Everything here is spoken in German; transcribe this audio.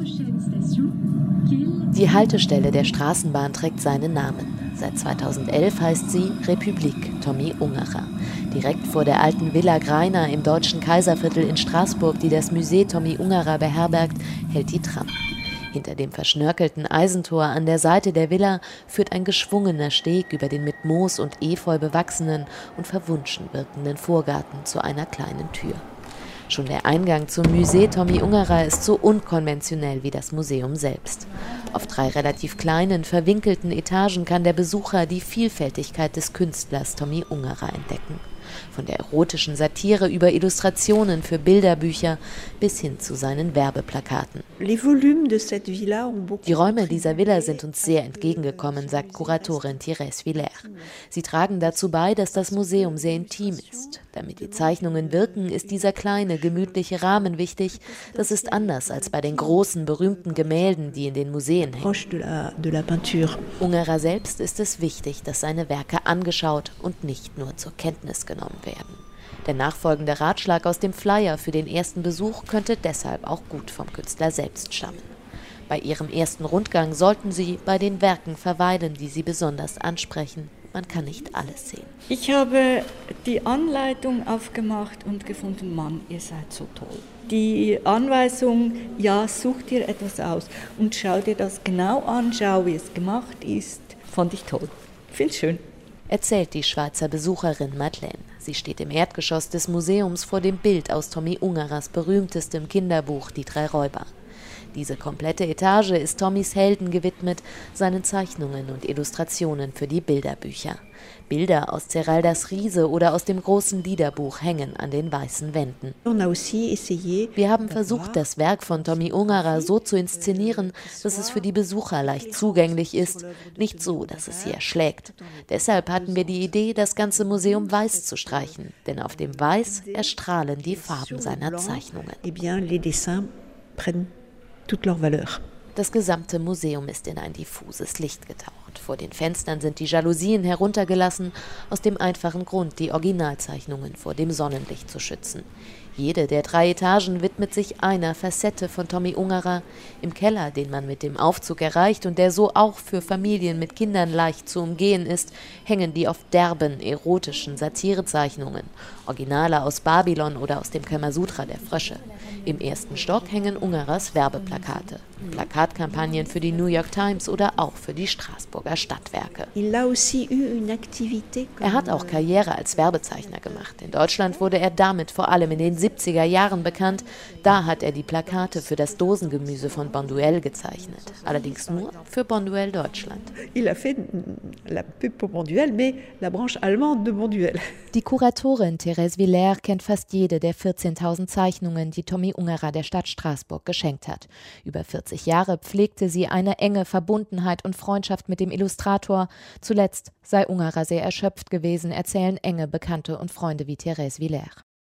Die Haltestelle der Straßenbahn trägt seinen Namen. Seit 2011 heißt sie Republik Tommy Ungerer. Direkt vor der alten Villa Greiner im deutschen Kaiserviertel in Straßburg, die das Musée Tommy Ungerer beherbergt, hält die Tram. Hinter dem verschnörkelten Eisentor an der Seite der Villa führt ein geschwungener Steg über den mit Moos und Efeu bewachsenen und verwunschen wirkenden Vorgarten zu einer kleinen Tür. Schon der Eingang zum Musée Tommy Ungerer ist so unkonventionell wie das Museum selbst. Auf 3 relativ kleinen, verwinkelten Etagen kann der Besucher die Vielfältigkeit des Künstlers Tommy Ungerer entdecken. Von der erotischen Satire über Illustrationen für Bilderbücher bis hin zu seinen Werbeplakaten. Die Räume dieser Villa sind uns sehr entgegengekommen, sagt Kuratorin Thérèse Villers. Sie tragen dazu bei, dass das Museum sehr intim ist. Damit die Zeichnungen wirken, ist dieser kleine, gemütliche Rahmen wichtig. Das ist anders als bei den großen, berühmten Gemälden, die in den Museen hängen. Ungerer selbst ist es wichtig, dass seine Werke angeschaut und nicht nur zur Kenntnis genommen werden. Der nachfolgende Ratschlag aus dem Flyer für den ersten Besuch könnte deshalb auch gut vom Künstler selbst stammen. Bei ihrem ersten Rundgang sollten Sie bei den Werken verweilen, die Sie besonders ansprechen. Man kann nicht alles sehen. Ich habe die Anleitung aufgemacht und gefunden, Mann, ihr seid so toll. Die Anweisung, ja, such dir etwas aus und schau dir das genau an, schau, wie es gemacht ist, fand ich toll. Finde schön. Erzählt die Schweizer Besucherin Madeleine. Sie steht im Erdgeschoss des Museums vor dem Bild aus Tommy Ungerers berühmtestem Kinderbuch Die 3 Räuber. Diese komplette Etage ist Tommys Helden gewidmet, seinen Zeichnungen und Illustrationen für die Bilderbücher. Bilder aus Zeraldas Riese oder aus dem großen Liederbuch hängen an den weißen Wänden. Wir haben versucht, das Werk von Tommy Ungerer so zu inszenieren, dass es für die Besucher leicht zugänglich ist, nicht so, dass es sie erschlägt. Deshalb hatten wir die Idee, das ganze Museum weiß zu streichen, denn auf dem Weiß erstrahlen die Farben seiner Zeichnungen. Das gesamte Museum ist in ein diffuses Licht getaucht. Vor den Fenstern sind die Jalousien heruntergelassen, aus dem einfachen Grund, die Originalzeichnungen vor dem Sonnenlicht zu schützen. Jede der 3 Etagen widmet sich einer Facette von Tommy Ungerer. Im Keller, den man mit dem Aufzug erreicht und der so auch für Familien mit Kindern leicht zu umgehen ist, hängen die oft derben, erotischen Satirezeichnungen. Originale aus Babylon oder aus dem Kamasutra der Frösche. Im 1. Stock hängen Ungerers Werbeplakate. Plakatkampagnen für die New York Times oder auch für die Straßburger Stadtwerke. Er hat auch Karriere als Werbezeichner gemacht. In Deutschland wurde er damit vor allem in den 70er Jahren bekannt. Da hat er die Plakate für das Dosengemüse von Bonduelle gezeichnet. Allerdings nur für Bonduelle Deutschland. Die Kuratorin Thérèse Villers kennt fast jede der 14.000 Zeichnungen, die Tommy Ungerer der Stadt Straßburg geschenkt hat. Über 40 Jahre pflegte sie eine enge Verbundenheit und Freundschaft mit dem Illustrator. Zuletzt sei Ungerer sehr erschöpft gewesen, erzählen enge Bekannte und Freunde wie Thérèse Villers.